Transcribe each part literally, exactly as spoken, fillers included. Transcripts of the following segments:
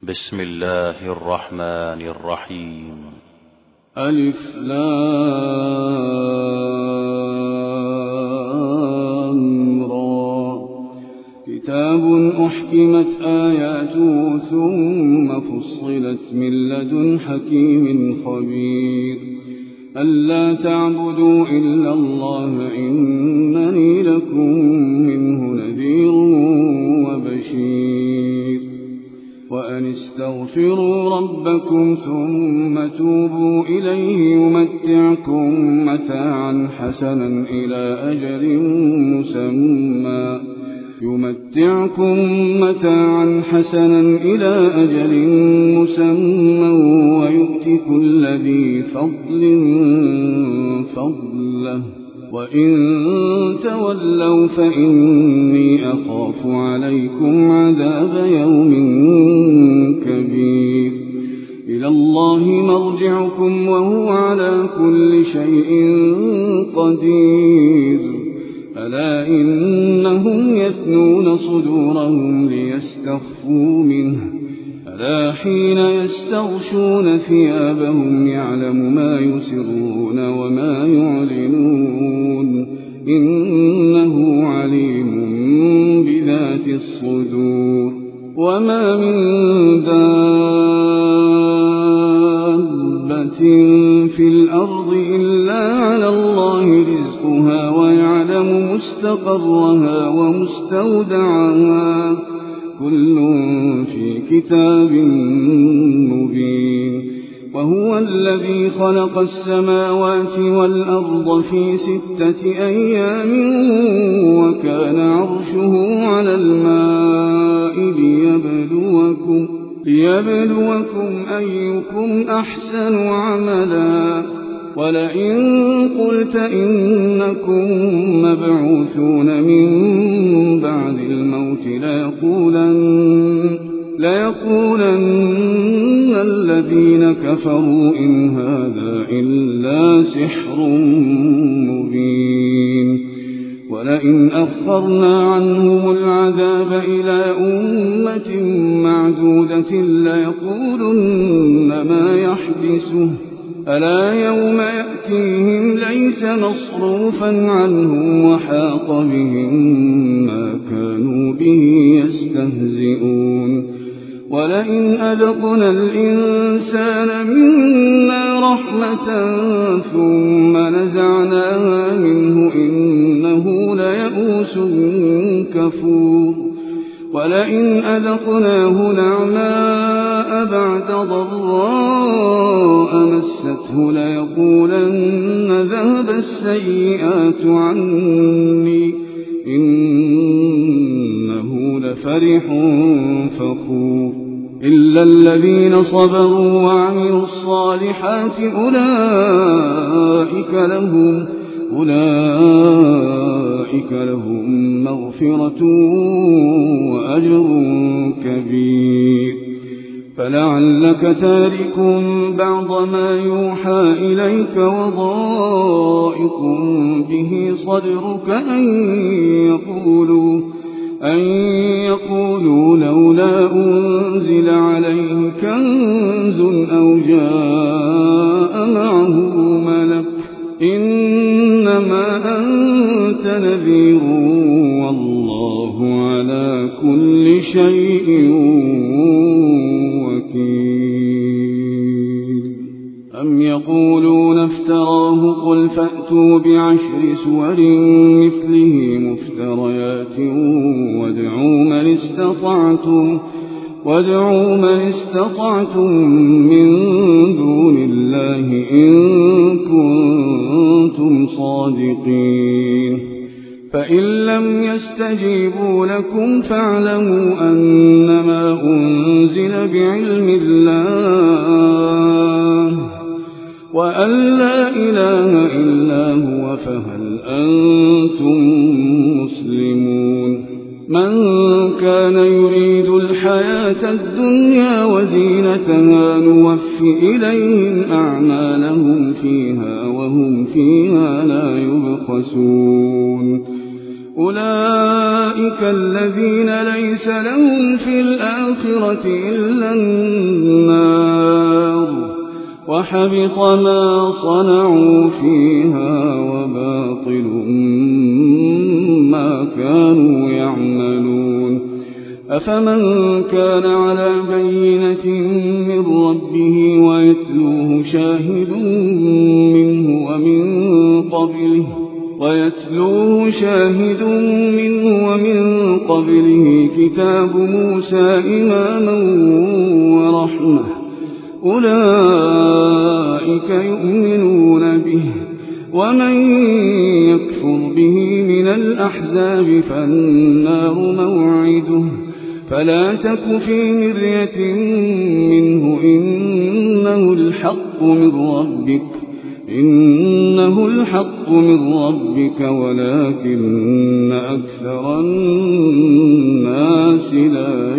بسم الله الرحمن الرحيم. ألف لام را. كتاب أحكمت آياته ثم فصلت من لدن حكيم خبير. ألا تعبدوا إلا الله إنني لكم منه نذير وبشير. وأن استغفروا ربكم ثم توبوا إليه يمتعكم متاعا حسنا إلى أجل مسمى يمتعكم متاعا حسنا إلى أجل مسمى ويؤتي كل ذي فضل فضله وإن تولوا فإني أخاف عليكم عذاب يوم كبير. إلى الله مرجعكم وهو على كل شيء قدير. ألا إنهم يثنون صدورهم ليستخفوا منه ألا حين يستغشون ثيابهم يعلم ما يسرون وما يعلنون إنه عليم بذات الصدور. وما من دابة في الأرض إلا على الله رزقها ويعلم مستقرها ومستودعها كل في كتاب مبين. وهو الذي خلق السماوات والأرض في ستة أيام وكان عرشه على الماء ليبلوكم, ليبلوكم أيكم أحسن عملا. ولئن قلت إنكم مبعوثون من بعد الموت ليقولن, ليقولن الذين كفروا إن هذا إلا سحر مبين. ولئن أخرنا عنهم العذاب إلى أمة معدودة ليقولن ما يحبسه ألا يوم يأتيهم ليس مصروفا عنهم وحاق بهم ما كانوا به يستهزئون. ولئن أذقنا الإنسان منا رحمة ثم نزعناها منه إنه ليئوس كفور. ولئن أذقناه نعماء بعد ضراء مسته ليقولن ذهب السيئات عني إنه لفرح فخور. إلا الذين صبروا وعملوا الصالحات أولئك لهم أولئك لهم مغفرة وأجر كبير. فلعلك تارك بعض ما يوحى إليك وضائق به صدرك أن يقولوا أن يقولوا لولا أنزل عليه كنز أو جاء معه ملك إنما أنت نذير والله على كل شيء وكيل. أم يقولون افتراه قل فأتوا بعشر سور مثله مفتريات وادعوا من استطعتم وادعوا من استطعتم من دون الله إن كنتم صادقين. فإن لم يستجيبوا لكم فاعلموا أنما أنزل بعلم الله وأن لا إله إلا هو فهل أنتم مسلمون. من كان يريد الحياة الدنيا وزينتها نوف إليهم أعمالهم فيها وهم فيها لا يبخسون. أولئك الذين ليس لهم في الآخرة إلا النار وحبط ما صنعوا فيها وباطل ما كانوا يعملون. أفمن كان على بينة من ربه ويتلوه شاهد منه ومن قبله ويتلوه شاهد منه ومن قبله كتاب موسى إماما ورحمة أولئك يؤمنون به ومن يكفر به من الأحزاب فالنار موعده فلا تك في مرية منه إنه الحق من ربك إنه الحق من ربك ولكن أكثر الناس لا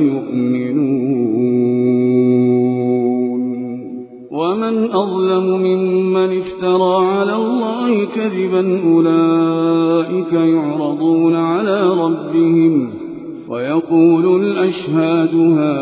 يؤمنون. ومن أظلم ممن افترى على الله كذبا أولئك يعرضون على ربهم ويقول الأشهاد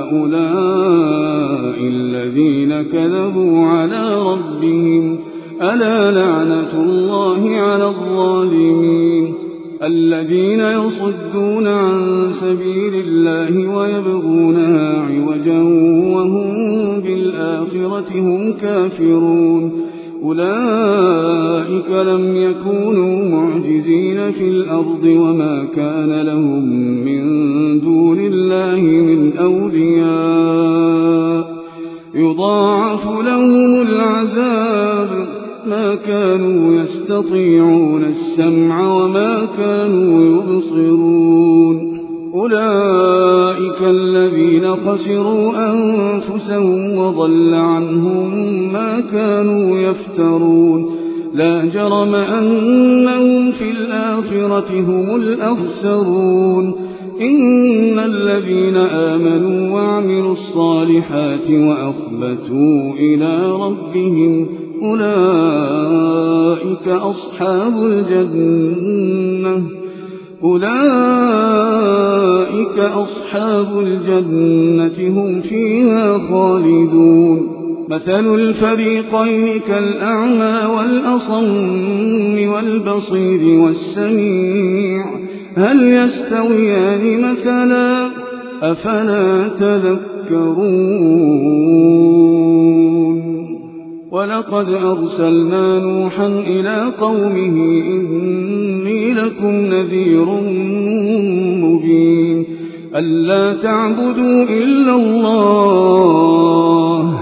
هؤلاء الذين كذبوا على ربهم ألا لعنة الله على الظالمين الذين يصدون عن سبيل الله ويبغونها عوجا وهم بالآخرة هم كافرون. أولئك لم يكونوا معجزين في الأرض وما كان لهم من دون الله من أولياء يضاعف لهم العذاب ما كانوا يستطيعون السمع وما كانوا يبصرون. أولئك الذين خسروا أنفسهم وضل عنهم ما كانوا يفترون. لا جرم أنهم في الآخرة هم الأخسرون. إن الذين آمنوا وعملوا الصالحات وأخبتوا إلى ربهم أولئك أصحاب الجنة أولئك أصحاب الجنة هم فيها خالدون. مثل الفريقين كالأعمى والأصم والبصير والسميع هل يستويان مثلا أفلا تذكرون. ولقد أرسلنا نوحا إلى قومه إني لكم نذير مبين ألا تعبدوا إلا الله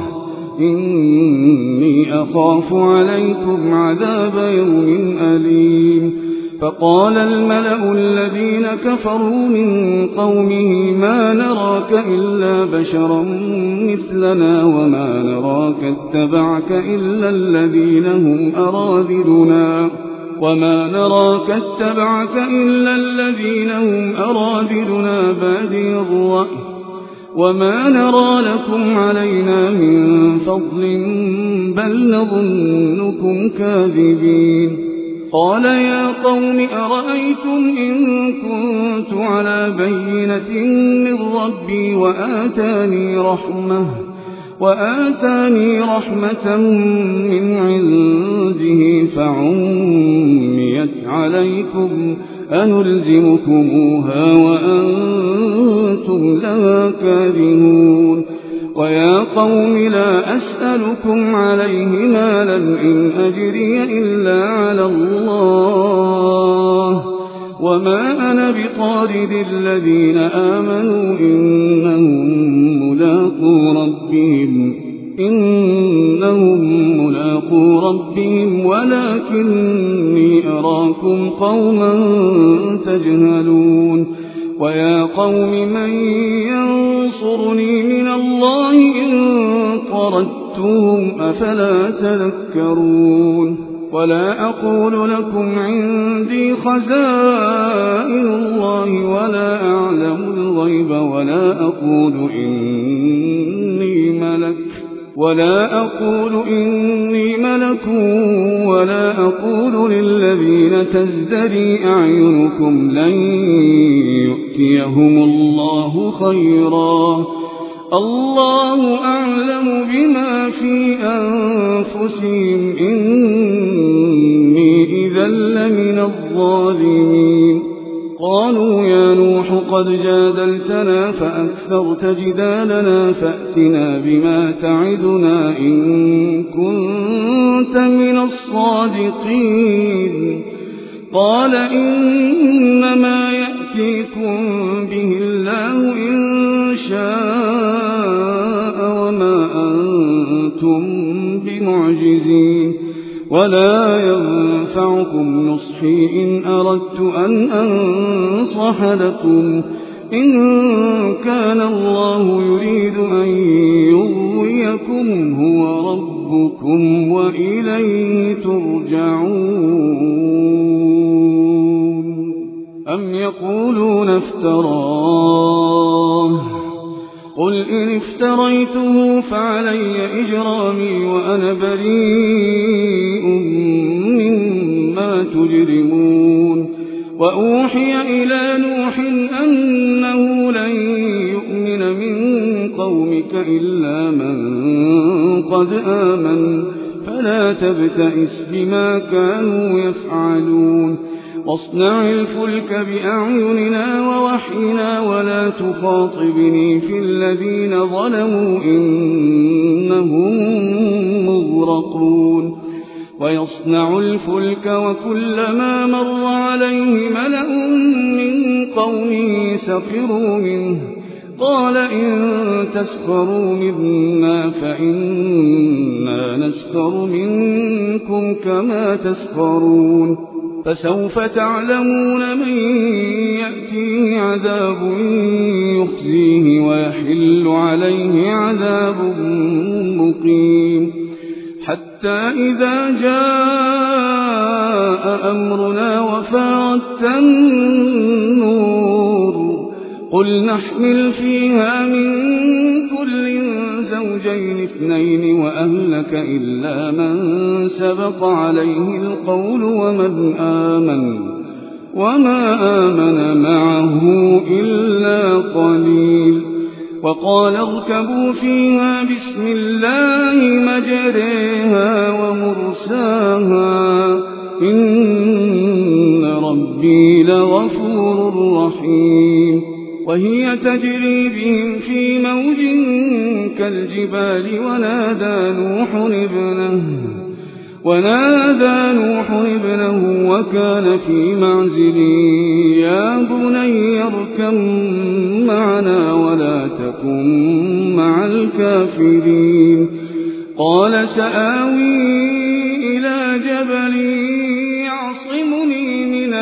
إني أخاف عليكم عذاب يوم أليم. فقال الملأ الذين كفروا من قومه ما نراك إلا بشرا مثلنا وما نراك اتبعك إلا الذين هم أراذلنا وما نراك اتبعك إلا الذين هم أراذلنا بادي الرأي وما نرى لكم علينا من فضل بل نظنكم كاذبين. قال يا قوم أرأيتم إن كنت على بينة من ربي وآتاني رحمة وآتاني رحمة من عنده فعميت عليكم أنلزمكموها وأنتم لها كارهون. ويا قوم لا أسألكم عليه مالا إن أجري إلا على الله وما أنا بطارد الذين آمنوا إنهم ملاقو ربهم إنهم ملاقو ربهم ولكني أراكم قوما تجهلون. ويا قوم من ينصرني من الله إن طردتهم أفلا تذكرون. ولا أقول لكم عندي خزائن الله ولا أعلم الغيب ولا أقول إني ملك ولا أقول إني ملك ولا أقول للذين تزدري أعينكم لن يؤتيهم الله خيرا الله أعلم بما في أنفسهم إني إذا لمن الظالمين قالوا يا نوح قد جادلتنا فأكثرت جدالنا فأتنا بما تعدنا إن كنت من الصادقين قال إنما يأتيكم به الله إن شاء وما أنتم بمعجزين ولا ينفعكم نصحي إن أردت أن أنصح لكم إن كان الله يريد أن يغويكم هو ربكم وإليه ترجعون أم يقولون افتراه قل إن افتريته فعلي إجرامي وأنا بريء مما تجرمون وأوحي إلى نوح أنه لن يؤمن من قومك إلا من قد آمن فلا تبتئس بما كانوا يفعلون واصنع الفلك بأعيننا ووحينا ولا تخاطبني في الذين ظلموا إنهم مغرقون ويصنع الفلك وكلما مر عليه ملأ من قومه سخروا منه قال إن تسخروا منا فإنا نسخر منكم كما تسخرون فسوف تعلمون من يأتيه عذاب يخزيه ويحل عليه عذاب مقيم حتى إذا جاء أمرنا وفاردت النور قل نحمل فيها من كل زوجين اثنين وأهلك إلا من سبق عليه القول ومن آمن وما آمن معه إلا قليل وقال اركبوا فيها بسم الله مجريها ومرساها إن ربي لغفور رحيم وهي تجري بهم في موج كالجبال ونادى نوح ابنه ونادى نوح ابنه وكان في معزل يا بني اركب معنا ولا تكن مع الكافرين قال سآوي إلى جبل يعصمني من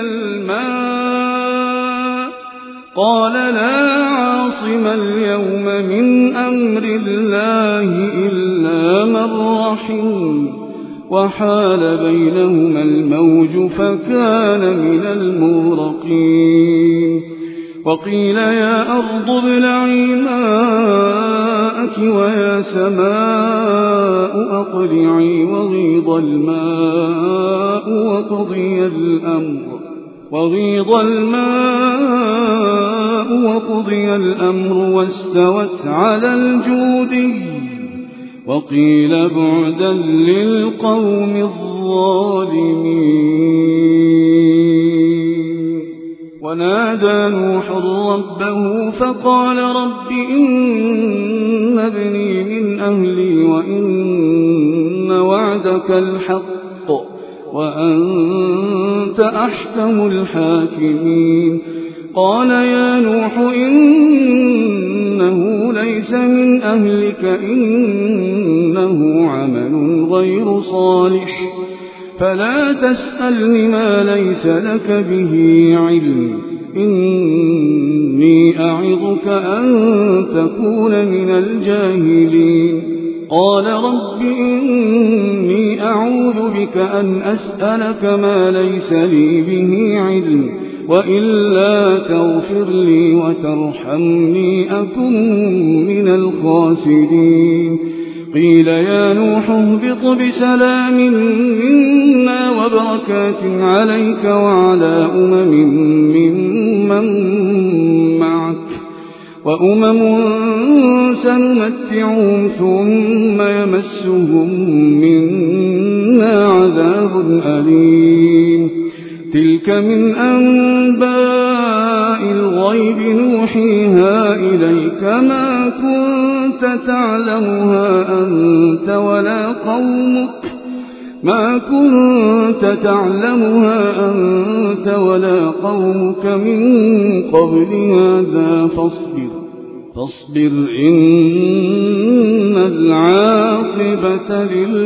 الماء قال لا عاصم اليوم من أمر الله إلا من رحم وحال بينهما الموج فكان من المغرقين وقيل يا أرض ابلعي ماءك ويا سماء أقلعي وغيض الماء وقضي الأمر وغيض الماء وقضي الأمر واستوت على الجودي وقيل بعدا للقوم الظالمين ونادى نوح ربه فقال رب إن ابني من أهلي وإن وعدك الحق وأنت أحكم الحاكمين قال يا نوح إنه ليس من أهلك إنه عمل غير صالح فلا تسألني ما ليس لك به علم إني أعظك أن تكون من الجاهلين قال رب إني أعوذ بك أن أسألك ما ليس لي به علم وإلا تغفر لي وترحمني أكن من الخاسرين قيل يا نوح اهبط بسلام منا وبركات عليك وعلى أمم ممن معك وأمم سنمتعهم ثم يمسهم منا عذاب أليم تلك من أنباء الغيب نوحيها إليك ما كنت تعلمها أنت ولا قومك ما كنت تعلمها أنت ولا قومك من قبل هذا فاصبر فاصبر إن العاقبة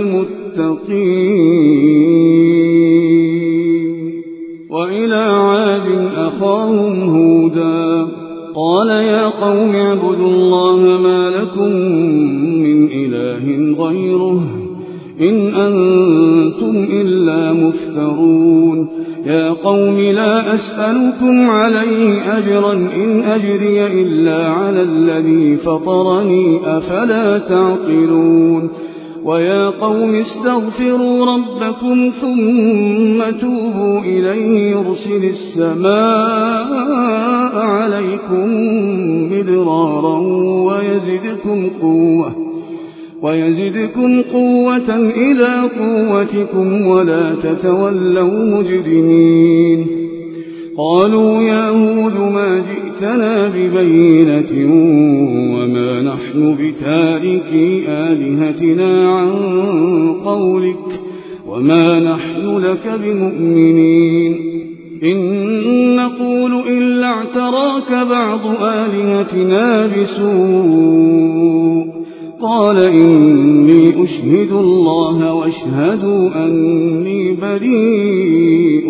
للمتقين وإلى عاد أخاهم هودا قال يا قوم اعبدوا الله ما لكم من إله غيره إن أنتم إلا مفترون يا قوم لا أسألكم عليه أجرا إن أجري إلا على الذي فطرني أفلا تعقلون ويا قوم استغفروا ربكم ثم توبوا إليه يرسل السماء عليكم مدرارا ويزدكم قوة ويزدكم قوة إلى قوتكم ولا تتولوا مجرمين قالوا يا هود ما جئتنا ببينة وما نحن بتاركي آلهتنا عن قولك وما نحن لك بمؤمنين إن نقول إلا اعتراك بعض آلهتنا بسوء قال إني أشهد الله واشهدوا أني بريء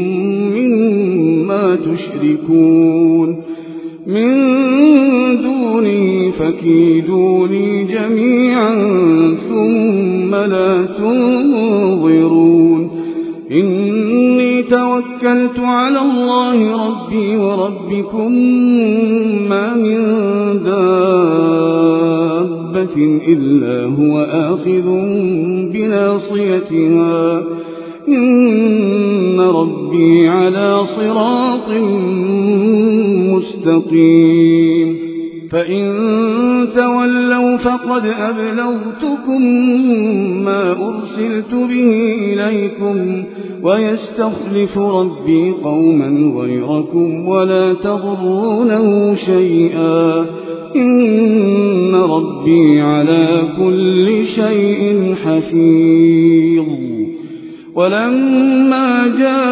مما تشركون من دونه فكيدوني جميعا ثم لا تنظرون إني توكلت على الله ربي وربكم ما من دابة إلا هو آخذ بناصيتها إن ربي على صراط مستقيم فإن تولوا فقد أبلغتكم ما أرسلت به إليكم ويستخلف ربي قوما غيركم ولا تضرونه شيئا إن ربي على كل شيء حفيظ ولما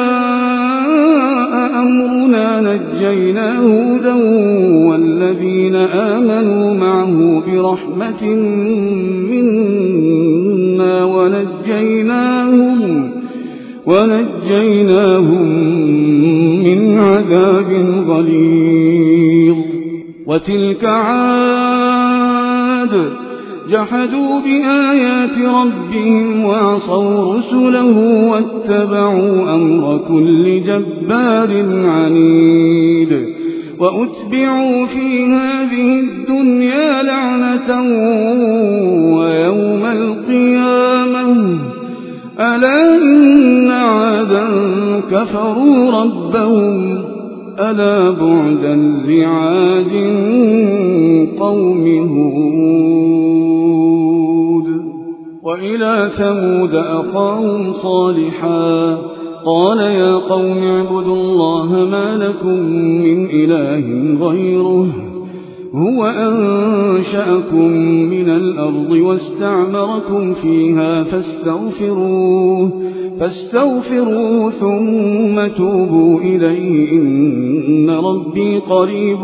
جاء أمرنا نجينا هودا والذين آمنوا معه برحمة منا ونجيناهم ونجيناهم من عذاب غليظ وتلك عاد جحدوا بآيات ربهم وعصوا رسله واتبعوا أمر كل جبار عنيد وأتبعوا في هذه الدنيا لعنة ويوم القيامة ألا إن عادا كفروا ربهم ألا بعدا لعاد قوم هود وإلى ثمود أخاهم صالحا قال يا قوم اعبدوا الله ما لكم من إله غيره هو أنشأكم من الأرض واستعمركم فيها فاستغفروه فاستغفروه ثم توبوا إليه إن ربي قريب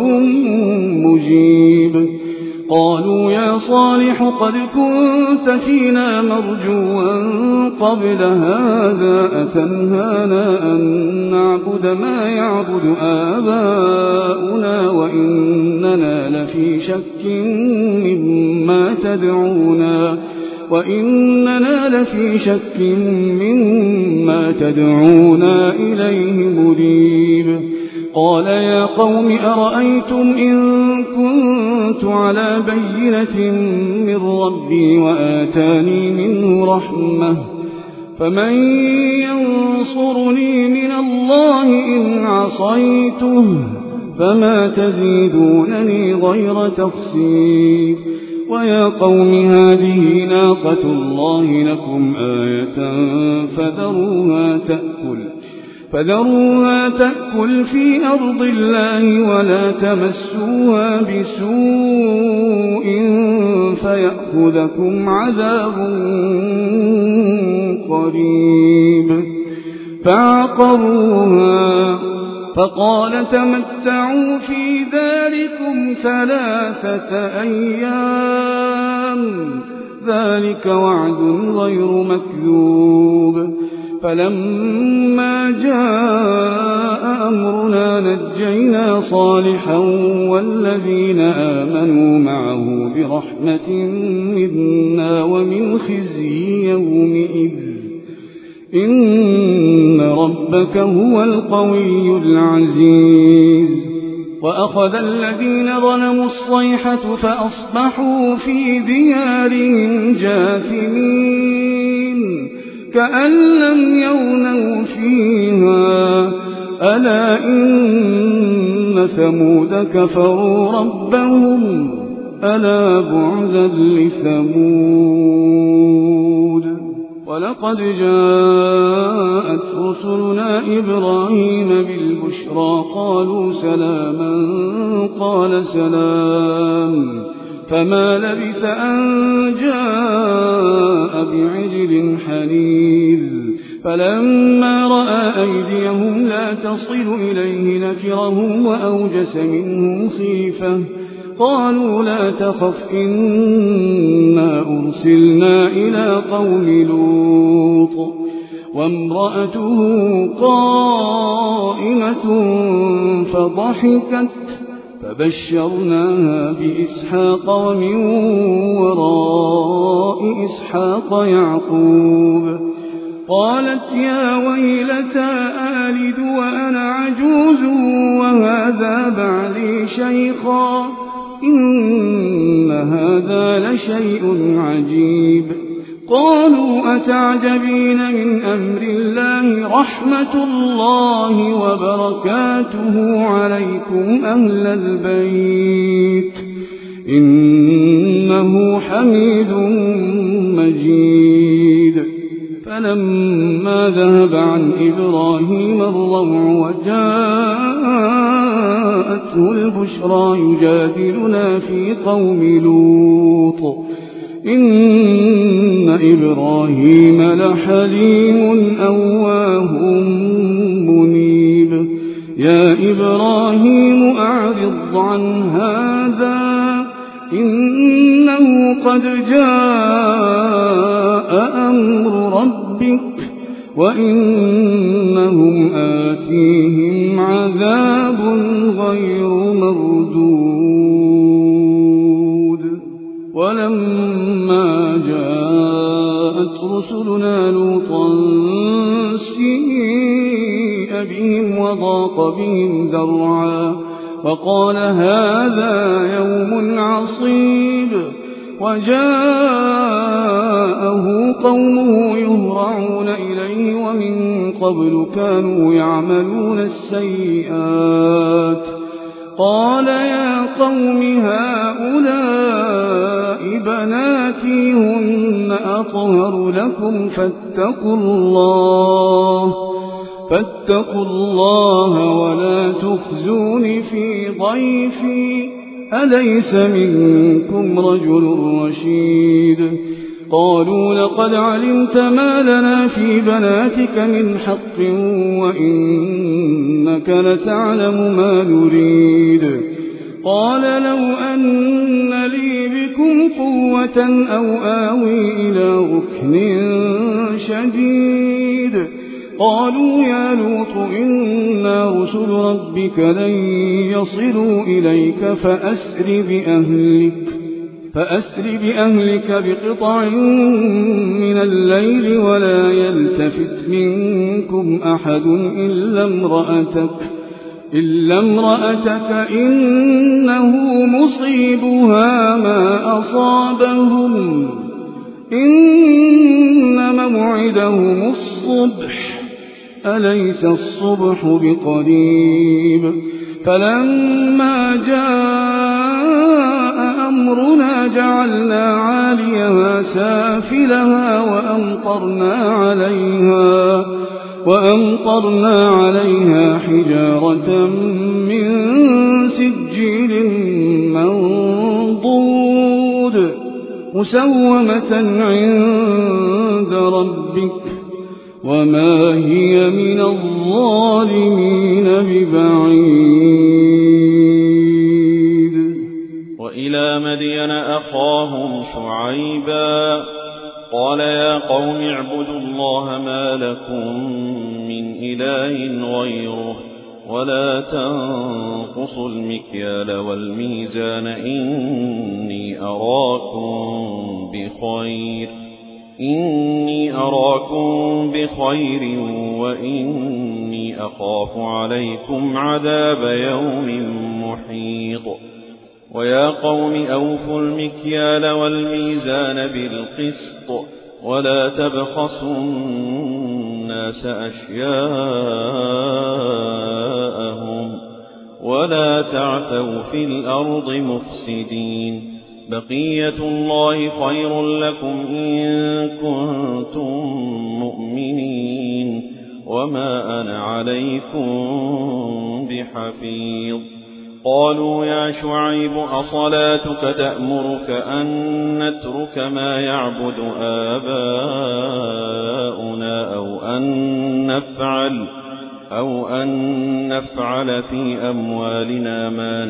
مجيب قالوا يا صالح قد كنت فينا مرجوا قبل هذا أتنهانا أن نعبد ما يعبد آباؤنا وإننا لفي شك مما تدعونا وإننا لفي شك مما تدعونا إليه مريب قال يا قوم أرأيتم إن كنت على بينة من ربي وآتاني منه رحمة فمن ينصرني من الله إن عصيته فما تزيدونني غير تخسير ويا قوم هذه ناقة الله لكم آية فذروها تأكل فذروها تأكل في أرض الله ولا تمسوها بسوء فيأخذكم عذاب قريب فعقروها فقال تمتعوا في ذلكم ثلاثة أيام ذلك وعد غير مكذوب فلما جاء أمرنا نجينا صالحا والذين آمنوا معه برحمة منا ومن خزي يومئذ إن ربك هو القوي العزيز وأخذ الذين ظلموا الصيحة فأصبحوا في ديارهم جاثمين كأن لم يغنوا فيها ألا إن ثمود كفروا ربهم ألا بعدا لثمود ولقد جاءت رسلنا إبراهيم بالبشرى قالوا سلاما قال سلام فما لبث أن جاء بعجل حنيذ فلما رأى أيديهم لا تصل إليه نكرهم وأوجس منهم خيفة قالوا لا تخف إنا أرسلنا إلى قوم لوط وامرأته قائمة فضحكت فبشرناها بإسحاق ومن وراء إسحاق يعقوب قالت يا ويلتى آلد وأنا عجوز وهذا بعلي شيخا إن هذا لشيء عجيب قالوا أتعجبين من أمر الله رحمة الله وبركاته عليكم أهل البيت إنه حميد مجيد فلما ذهب عن إبراهيم الروع وجاءته البشرى يجادلنا في قوم لوط إن إبراهيم لحليم أواه منيب يا إبراهيم أعرض عن هذا إنه قد جاء أمر ربك وإنهم آتيهم عذاب غير مردود ولما جاءت رسلنا لوطا سيء بهم وضاق بهم ذرعا وقال هذا يوم عصيب وجاءه قومه يهرعون إليه ومن قبل كانوا يعملون السيئات قال يا قوم هؤلاء بناتي هن أطهر لكم فاتقوا الله فاتقوا الله ولا تخزون في ضيفي أليس منكم رجل رشيد قالوا لقد علمت ما لنا في بناتك من حق وإنك لتعلم ما نريد قال لو أن لي بكم قوة أو آوي إلى ركن شديد قالوا يا لوط إنا رسل ربك لن يصلوا إليك فأسر بأهلك فأسر بأهلك بقطع من الليل ولا يلتفت منكم أحد إلا امرأتك إلا امرأتك إنه مصيبها ما أصابهم إن موعدهم الصبح أليس الصبح بقريب فلما جاء أمرنا جعلنا عاليها سافلها وأمطرنا عليها وأمطرنا عليها حجارة من سجيل منضود مسومة عند ربك وما هي من الظالمين ببعيد. وإلى مدين أخاهم شعيبا قال يا قوم اعبدوا الله ما لكم من إله غيره ولا تنقصوا المكيال والميزان إني أراكم بخير إني أراكم بخير وإني أخاف عليكم عذاب يوم محيط. ويا قوم أوفوا المكيال والميزان بالقسط ولا تبخسوا الناس أشياءهم ولا تعثوا في الأرض مفسدين بقية الله خير لكم إن كنتم مؤمنين وما أنا عليكم بحفيظ. قالوا يا شعيب أصلاتك تأمرك أن نترك ما يعبد آباؤنا أو أن نفعل أو أن نفعل في أموالنا ما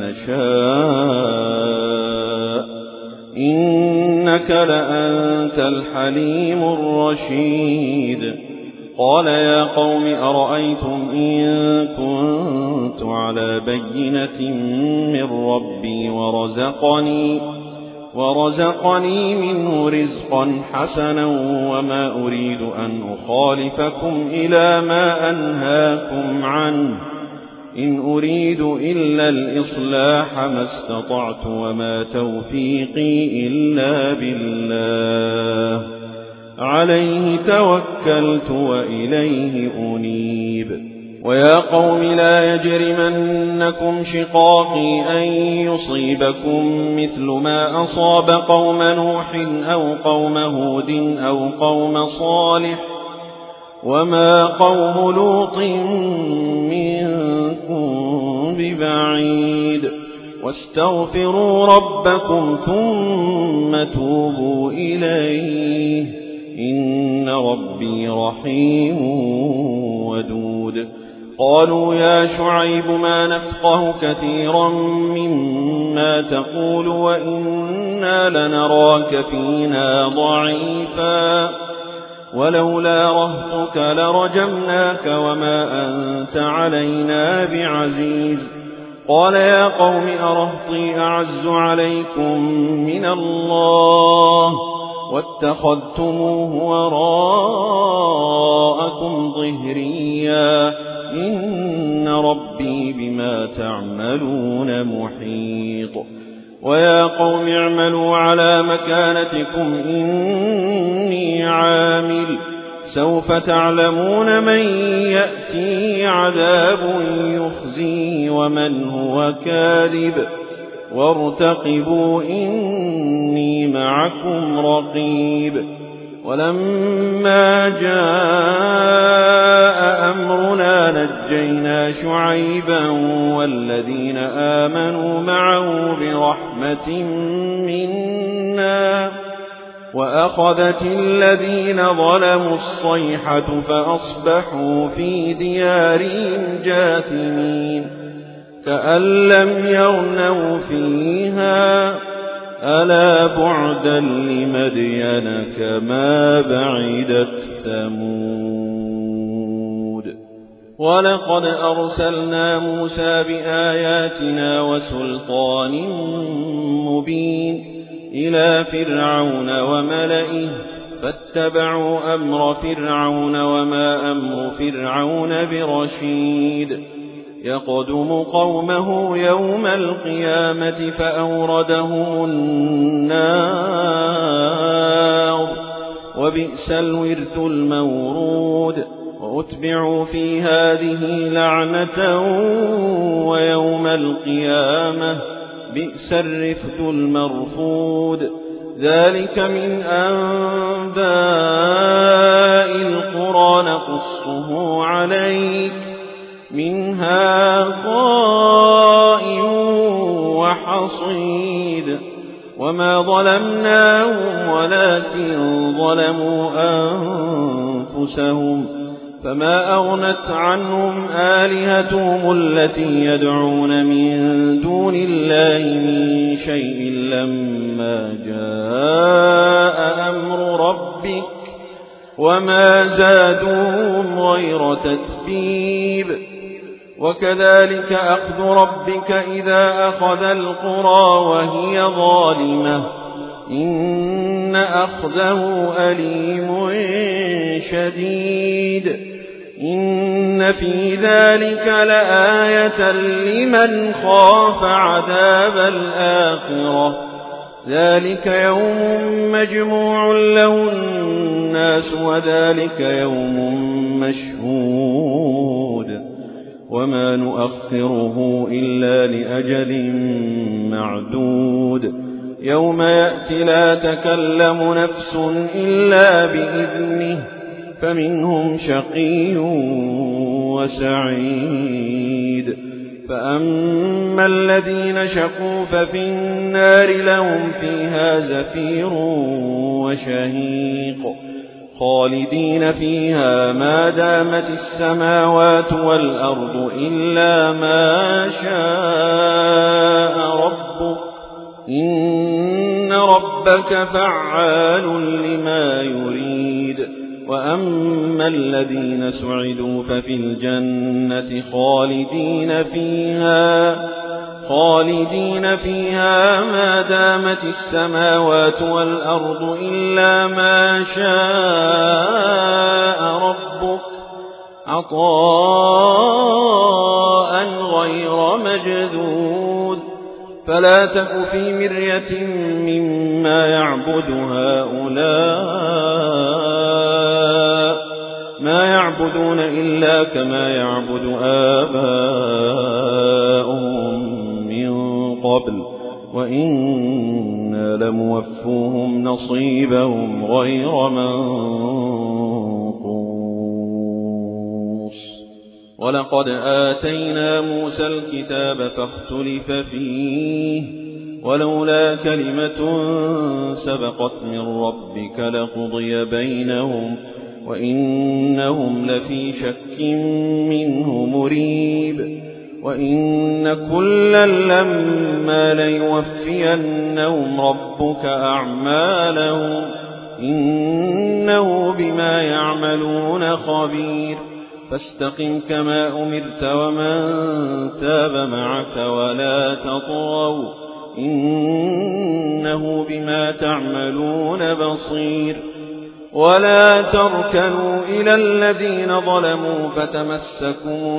نشاء إنك لأنت الحليم الرشيد. قال يا قوم أرأيتم إن كنت على بينة من ربي ورزقني ورزقني منه رزقا حسنا وما أريد أن أخالفكم إلى ما أنهاكم عنه إن أريد إلا الإصلاح ما استطعت وما توفيقي إلا بالله عليه توكلت وإليه أنيب. ويا قوم لا يجرمنكم شقاقي أن يصيبكم مثل ما أصاب قوم نوح أو قوم هود أو قوم صالح وما قوم لوط منكم ببعيد واستغفروا ربكم ثم توبوا إليه إن ربي رحيم ودود. قالوا يا شعيب ما نفقه كثيرا مما تقول وإنا لنراك فينا ضعيفا ولولا رهطك لرجمناك وما أنت علينا بعزيز. قال يا قوم أرهطي أعز عليكم من الله واتخذتموه وراءكم ظهريا إن ربي بما تعملون محيط. ويا قوم اعملوا على مكانتكم إني عامل سوف تعلمون من يأتي عذاب يخزي ومن هو كاذب وارتقبوا إني معكم رقيب. ولما جاء أمرنا نجينا شعيبا والذين آمنوا معه برحمة منا وأخذت الذين ظلموا الصيحة فأصبحوا في ديارهم جاثمين كأن لم يغنوا فيها ألا بعدا لمدين كما بعدت ثمود. ولقد أرسلنا موسى بآياتنا وسلطان مبين إلى فرعون وملئه فاتبعوا أمر فرعون وما أمر فرعون برشيد يقدم قومه يوم القيامة فأوردهم النار وبئس الورد المورود وأتبعوا في هذه لعنة ويوم القيامة بئس الرفد المرفود ذلك من أنباء القرى نقصه عليك منها قائم وحصيد وما ظلمناهم ولكن ظلموا أنفسهم فما أغنت عنهم آلهتهم التي يدعون من دون الله من شيء لما جاء أمر ربك وما زادوهم غير تتبيب وكذلك أخذ ربك إذا أخذ القرى وهي ظالمة إن أخذه أليم شديد إن في ذلك لآية لمن خاف عذاب الآخرة ذلك يوم مجموع له الناس وذلك يوم مشهود وما نؤخره إلا لأجل معدود يوم يأتي لا تكلم نفس إلا بإذنه فمنهم شقي وسعيد فأما الذين شقوا ففي النار لهم فيها زفير وشهيق خالدين فيها ما دامت السماوات والأرض إلا ما شاء ربك إن ربك فعال لما يريد وأما الذين سعدوا ففي الجنة خالدين فيها خالدين فيها ما دامت السماوات والأرض إلا ما شاء ربك عطاء غير مجذوذ فلا تك في مرية مما يعبد هؤلاء ما يعبدون إلا كما يعبد آباؤهم قبل وإنا لموفوهم نصيبهم غير منقوص ولقد آتينا موسى الكتاب فاختلف فيه ولولا كلمة سبقت من ربك لقضي بينهم وإنهم لفي شك منه مريب وإن كلا لما ليوفينهم ربك أعمالهم إنه بما يعملون خبير فاستقم كما أمرت ومن تاب معك ولا تطغوا إنه بما تعملون بصير ولا تركنوا إلى الذين ظلموا فتمسكوا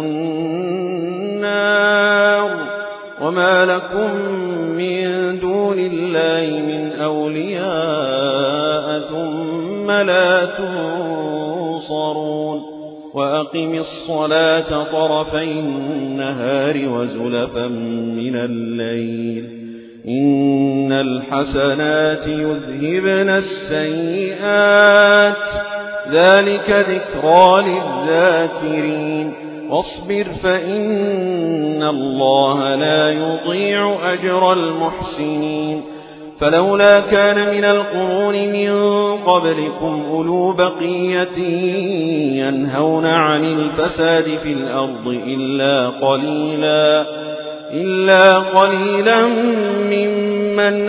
النار وما لكم من دون الله من أولياء ثم لا تنصرون وأقم الصلاة طرفي النهار وزلفا من الليل إن الحسنات يذهبن السيئات ذلك ذكرى للذاكرين واصبر فإن الله لا يضيع أجر المحسنين فلولا كان من القرون من قبلكم أولو بقية ينهون عن الفساد في الأرض إلا قليلا إلا قليلا ممن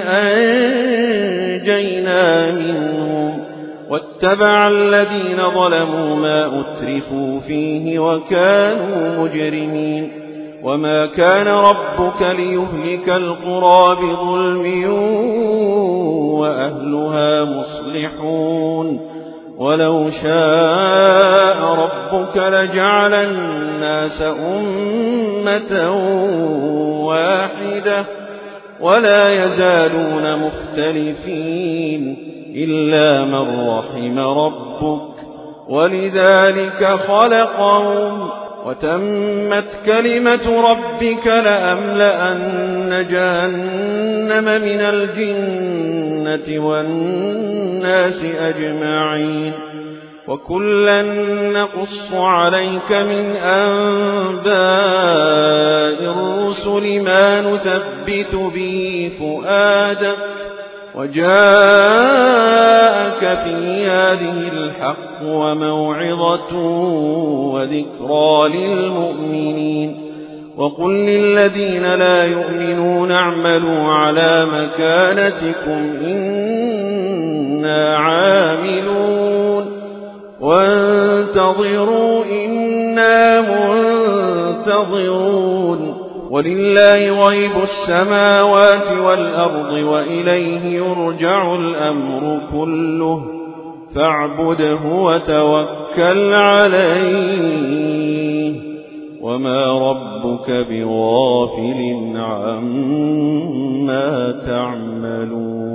أنجينا منهم واتبع الذين ظلموا ما أترفوا فيه وكانوا مجرمين وما كان ربك ليهلك القرى بظلم وأهلها مصلحون ولو شاء ربك لجعل الناس أمة واحدة ولا يزالون مختلفين إلا من رحم ربك ولذلك خلقهم وتمت كلمة ربك لأملأن جهنم من الجنة والناس أجمعين وكلا نقص عليك من أنباء الرسل ما نثبت به فؤادك وجاءك في هذه الحق وموعظة وذكرى للمؤمنين وقل للذين لا يؤمنون اعملوا على مكانتكم إنا عاملون وانتظروا إنا منتظرون ولله غيب السماوات والأرض وإليه يرجع الأمر كله فاعبده وتوكل عليه وما ربك بغافل عما تعملون.